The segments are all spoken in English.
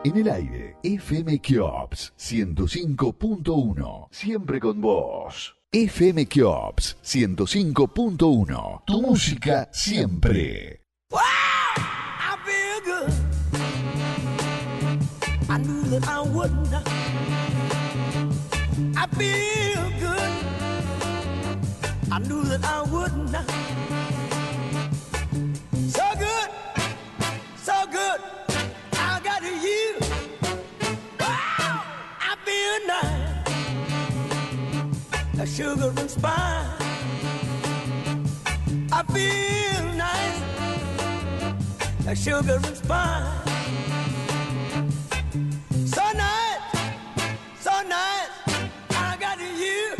En el aire, FM Kiops 105.1. Siempre con vos. FM Kiops 105.1. Tu música siempre. Wow, I feel good. I knew that I wouldn't. I feel good. I knew that I wouldn't. So good, so good. I got you. Wow, I feel nice. A sugar and spice. I feel nice. A sugar and spice. So nice, so nice. I got you.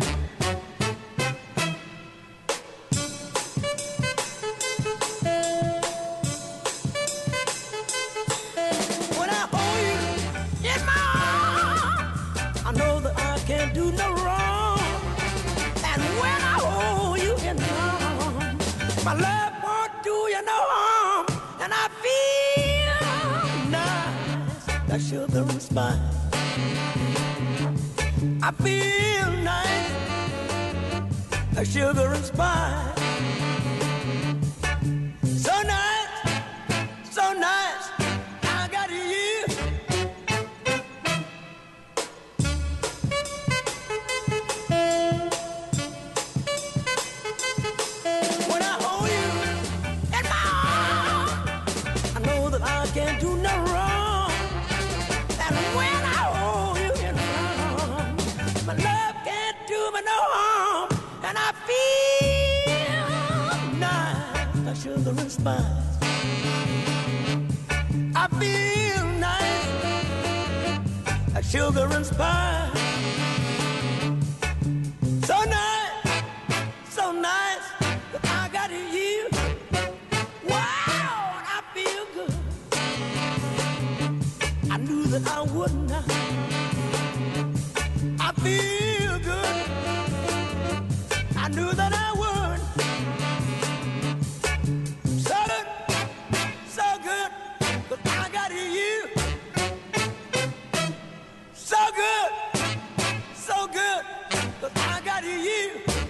When I hold you in my arms, I know that I can't do no wrong. And when I hold you in my arms, my love won't do you no harm. And I feel nice, like sugar and spice. I feel nice, like sugar and spice. So nice, so nice. I got you. When I hold you in my arms, I know that I can't do no wrong. And when I hold you in my arms, my love can't do me no harm. And I feel nice, like sugar and spice. I feel nice, like sugar and spice. So nice, so nice, that I got you. Wow, and I feel good. I knew that I wouldn't. I feel good. I knew that I would. So good, so good, but I got you. So good, but I got you.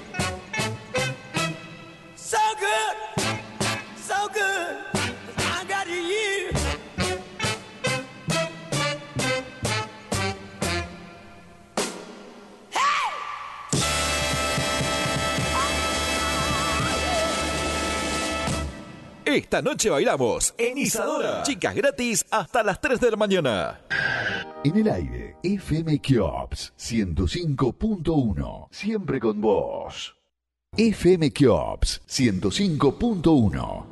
So good, but I got you. Esta noche bailamos en Isadora. Chicas gratis hasta las 3 de la mañana. En el aire, FM Kiops 105.1. Siempre con vos. FM Kiops 105.1.